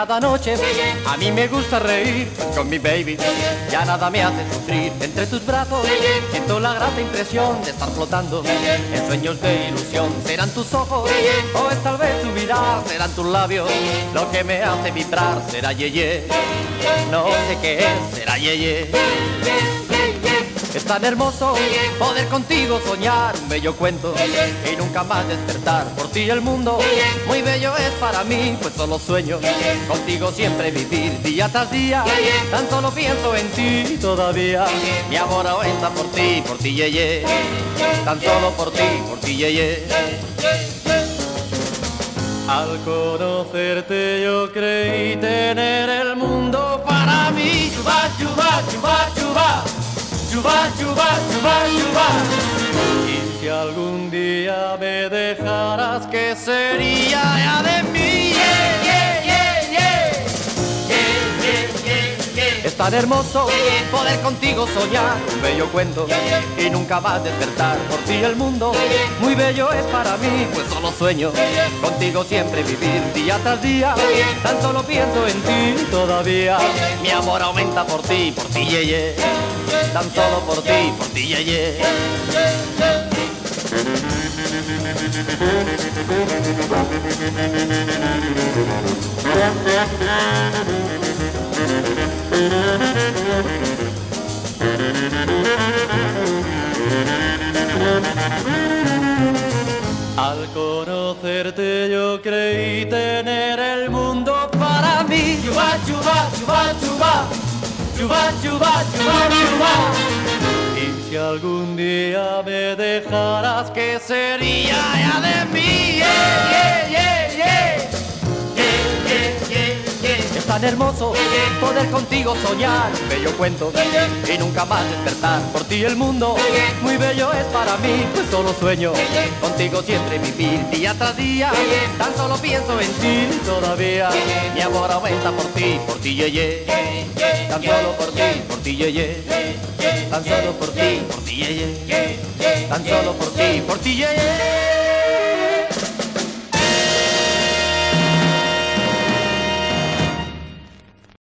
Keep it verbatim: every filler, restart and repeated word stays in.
cada noche a mí me gusta reír con mi baby. Ya nada me hace sufrir entre tus brazos. Siento la grata impresión de estar flotando en sueños de ilusión. Serán tus ojos o es tal vez tu mirar, serán tus labios lo que me hace vibrar. Será yeye, no sé qué es, será yeye. Es tan hermoso poder contigo soñar un bello cuento y nunca más despertar. Por ti el mundo muy bello es para mí, pues solo sueño contigo siempre vivir. Día tras día tan solo pienso en ti todavía. Mi amor aumenta por ti, por ti yeye. Tan solo por ti, por ti yeye. Al conocerte yo creí tener el mundo para mí. Chuba, chuba, chuba, chuba. Chuba, chuba, chuba, chuba. Y si algún día me dejaras, ¿qué sería ya de mí? Yeah, yeah, yeah, yeah. Yeah, yeah, yeah, yeah. Es tan hermoso poder contigo soñar un bello cuento y nunca más despertar. Por ti el mundo muy bello es para mí, pues solo sueño contigo siempre vivir. Día tras día tan solo pienso en ti todavía. Mi amor aumenta por ti, por ti, ye, ye. Tan solo por ti, por ti, ye, ye. Al conocerte yo creí tener el mundo para mí. Chuba, chuba, chuba, chuba. Chuba, chuba, chuba, chuba. Y si algún día me dejaras, ¿qué sería ya de mí? Yeah, yeah, yeah, yeah. Yeah, yeah, yeah, yeah. Es tan hermoso poder contigo soñar un bello cuento y nunca más despertar. Por ti el mundo muy bello es para mí, pues solo sueño contigo siempre vivir. Día tras día tan solo pienso en ti todavía. Mi amor aumenta por ti, por ti, ye, ye. Tan solo por ti, por ti, ye, ye. Tan solo por ti, por ti, ye, ye. Tan solo por ti, por ti, ye, ye.